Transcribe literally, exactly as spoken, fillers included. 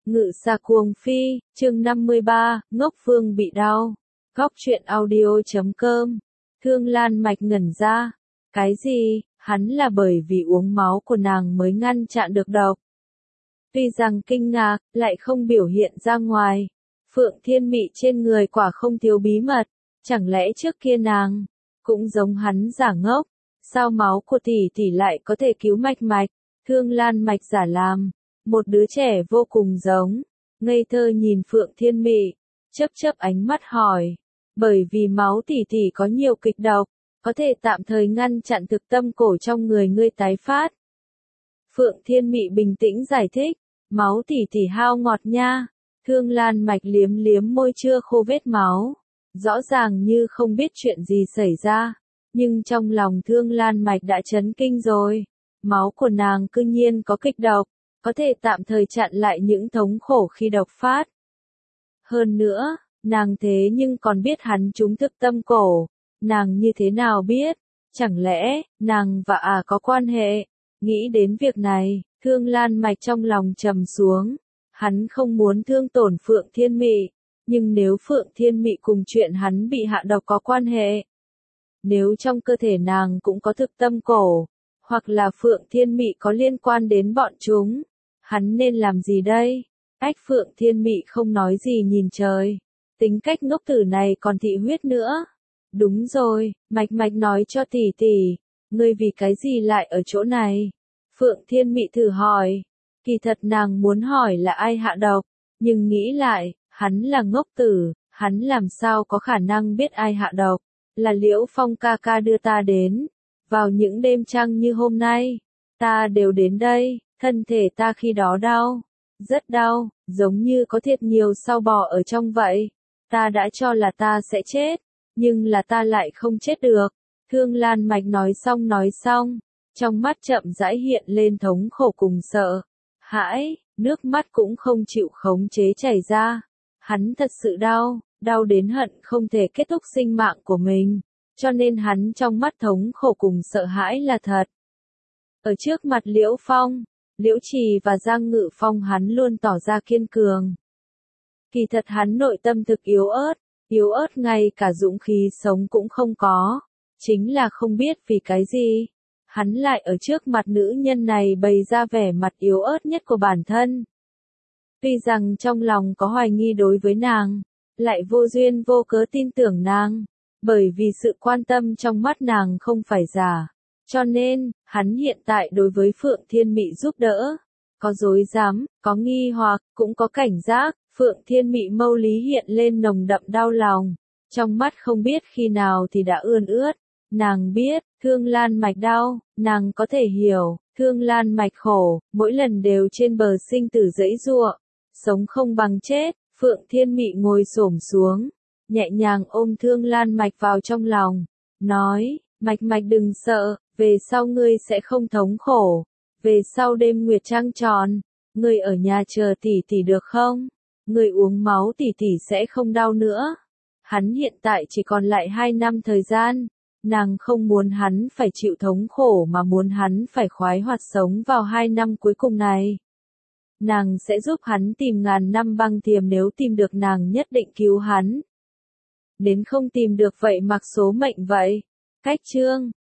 Ngự xa cuồng phi, chương năm mươi ba, ngốc vương bị đau. Góc truyện audio chấm com. Thương Lan Mạch ngẩn ra. Cái gì? Hắn là bởi vì uống máu của nàng mới ngăn chặn được độc. Tuy rằng kinh ngạc, lại không biểu hiện ra ngoài. Phượng Thiên Mị trên người quả không thiếu bí mật. Chẳng lẽ trước kia nàng cũng giống hắn giả ngốc? Sao máu của tỷ tỷ lại có thể cứu Mạch Mạch? Thương Lan Mạch giả làm một đứa trẻ vô cùng giống, ngây thơ nhìn Phượng Thiên Mị, chớp chớp ánh mắt hỏi, bởi vì máu tỷ tỷ có nhiều kịch độc, có thể tạm thời ngăn chặn thực tâm cổ trong người ngươi tái phát. Phượng Thiên Mị bình tĩnh giải thích, máu tỷ tỷ hao ngọt nha. Thương Lan Mạch liếm liếm môi chưa khô vết máu, rõ ràng như không biết chuyện gì xảy ra, nhưng trong lòng Thương Lan Mạch đã chấn kinh rồi, máu của nàng cư nhiên có kịch độc, có thể tạm thời chặn lại những thống khổ khi độc phát. Hơn nữa, nàng thế nhưng còn biết hắn trúng thực tâm cổ, nàng như thế nào biết, chẳng lẽ, nàng và à có quan hệ, nghĩ đến việc này, Thương Lan Mạch trong lòng trầm xuống, hắn không muốn thương tổn Phượng Thiên Mị, nhưng nếu Phượng Thiên Mị cùng chuyện hắn bị hạ độc có quan hệ, nếu trong cơ thể nàng cũng có thực tâm cổ, hoặc là Phượng Thiên Mị có liên quan đến bọn chúng, hắn nên làm gì đây? Ách Phượng Thiên Mị không nói gì nhìn trời, tính cách ngốc tử này còn thị huyết nữa. Đúng rồi, Mạch Mạch nói cho tỷ tỷ, ngươi vì cái gì lại ở chỗ này? Phượng Thiên Mị thử hỏi, kỳ thật nàng muốn hỏi là ai hạ độc, nhưng nghĩ lại, hắn là ngốc tử, hắn làm sao có khả năng biết ai hạ độc, là Liễu Phong ca ca đưa ta đến. Vào những đêm trăng như hôm nay, ta đều đến đây, thân thể ta khi đó đau, rất đau, giống như có thiệt nhiều sao bò ở trong vậy. Ta đã cho là ta sẽ chết, nhưng là ta lại không chết được. Thương Lan Mạch nói xong nói xong, trong mắt chậm rãi hiện lên thống khổ cùng sợ hãi, nước mắt cũng không chịu khống chế chảy ra. Hắn thật sự đau, đau đến hận không thể kết thúc sinh mạng của mình. Cho nên hắn trong mắt thống khổ cùng sợ hãi là thật. Ở trước mặt Liễu Phong, Liễu Trì và Giang Ngự Phong hắn luôn tỏ ra kiên cường. Kỳ thật hắn nội tâm thực yếu ớt, yếu ớt ngay cả dũng khí sống cũng không có. Chính là không biết vì cái gì, hắn lại ở trước mặt nữ nhân này bày ra vẻ mặt yếu ớt nhất của bản thân. Tuy rằng trong lòng có hoài nghi đối với nàng, lại vô duyên vô cớ tin tưởng nàng. Bởi vì sự quan tâm trong mắt nàng không phải giả. Cho nên, hắn hiện tại đối với Phượng Thiên Mị giúp đỡ. Có dối dám, có nghi hoặc, cũng có cảnh giác. Phượng Thiên Mị mâu lý hiện lên nồng đậm đau lòng. Trong mắt không biết khi nào thì đã ươn ướt. Nàng biết, Thương Lan Mạch đau, nàng có thể hiểu. Thương Lan Mạch khổ, mỗi lần đều trên bờ sinh tử giãy giụa. Sống không bằng chết, Phượng Thiên Mị ngồi xổm xuống. Nhẹ nhàng ôm Thương Lan Mạch vào trong lòng, nói, Mạch Mạch đừng sợ, về sau ngươi sẽ không thống khổ, về sau đêm nguyệt trăng tròn, ngươi ở nhà chờ tỷ tỷ được không? Ngươi uống máu tỷ tỷ sẽ không đau nữa. Hắn hiện tại chỉ còn lại hai năm thời gian, nàng không muốn hắn phải chịu thống khổ mà muốn hắn phải khoái hoạt sống vào hai năm cuối cùng này. Nàng sẽ giúp hắn tìm ngàn năm băng tiềm, nếu tìm được nàng nhất định cứu hắn. Đến không tìm được vậy mặc số mệnh vậy. Cách chương